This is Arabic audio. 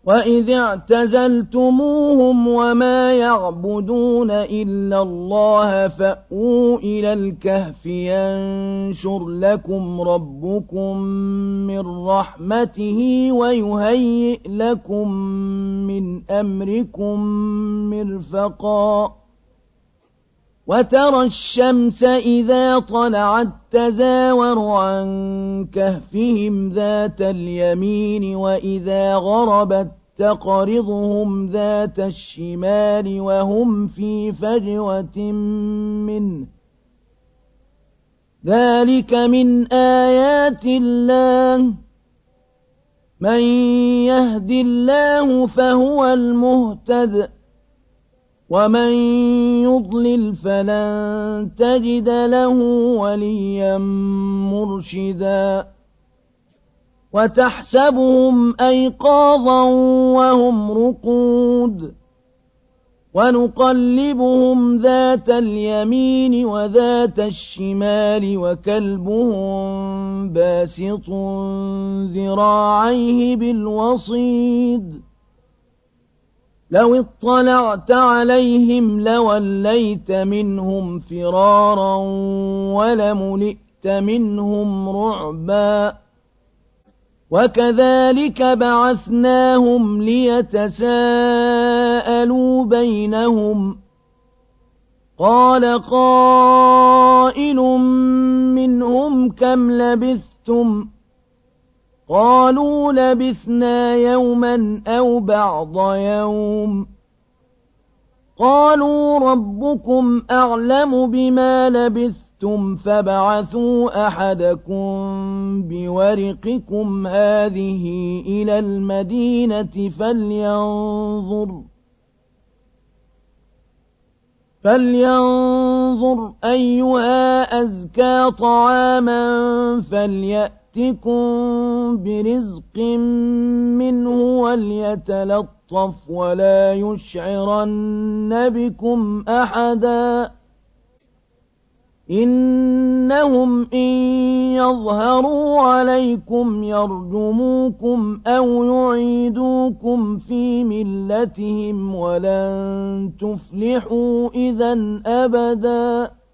وَإِذِ اعْتَزَلْتُمُوهُمْ وَمَا يَعْبُدُونَ إِلَّا اللَّهَ فَأْوُوا إِلَى الْكَهْفِ يَنشُرْ لَكُمْ رَبُّكُم مِّن رَّحْمَتِهِ وَيُهَيِّئْ لَكُم مِّنْ أَمْرِكُم مِّرْفَقًا وَتَرَى الشَّمْسَ إِذَا طَلَعَت تَّزَاوَرُ عَن كَهْفِهِمْ ذَاتَ الْيَمِينِ وَإِذَا غَرَبَت تَّقْرِضُهُمْ ذَاتَ الشِّمَالِ وَهُمْ فِي فَجْوَةٍ مِّنْهُ ۚ ذَلِكَ مِنْ آيَاتِ اللَّهِ ۗ مَن يَهْدِ اللَّهُ فَهُوَ الْمُهْتَدِ ۖ وَمَن يُضْلِلْ فَلَن تَجِدَ لَهُ وَلِيًّا مُّرْشِدًا وَتَحْسَبُهُمْ أَيْقَاظًا وَهُمْ رُقُودٌ وَنُقَلِّبُهُمْ ذَاتَ الْيَمِينِ وَذَاتَ الشِّمَالِ وَكَلْبُهُم بَاسِطٌ ذِرَاعَيْهِ بِالْوَصِيدِ لَوِ اطَّلَعْتَ عَلَيْهِمْ لَوَلَّيْتَ مِنْهُمْ فِرَارًا وَلَمُلِئْتَ مِنْهُمْ رُعْبًا وَكَذَلِكَ بَعَثْنَاهُمْ لِيَتَسَاءَلُوا بَيْنَهُمْ قَالَ قَائِلٌ مِّنْهُمْ كَمْ لَبِثْتُمْ قَالُوا لَبِثْنَا يَوْمًا أَوْ بَعْضَ يَوْمٍ قَالُوا رَبُّكُمْ أَعْلَمُ بِمَا لَبِثْتُمْ فَابْعَثُوا أَحَدَكُم بِوَرِقِكُمْ هَٰذِهِ إِلَى الْمَدِينَةِ فَلْيَنظُرْ أَيُّهَا أَزْكَىٰ طَعَامًا فَلْيَأْتِكُم بِرِزْقٍ مِّنْهُ وَلْيَتَلَطَّفْ وَلَا يُشْعِرَنَّ بِكُمْ أَحَدًا إِنَّهُمْ إِن يَظْهَرُوا عَلَيْكُمْ يَرْجُمُوكُمْ أَوْ يُعِيدُوكُمْ فِي مِلَّتِهِمْ وَلَن تُفْلِحُوا إِذًا أَبَدًا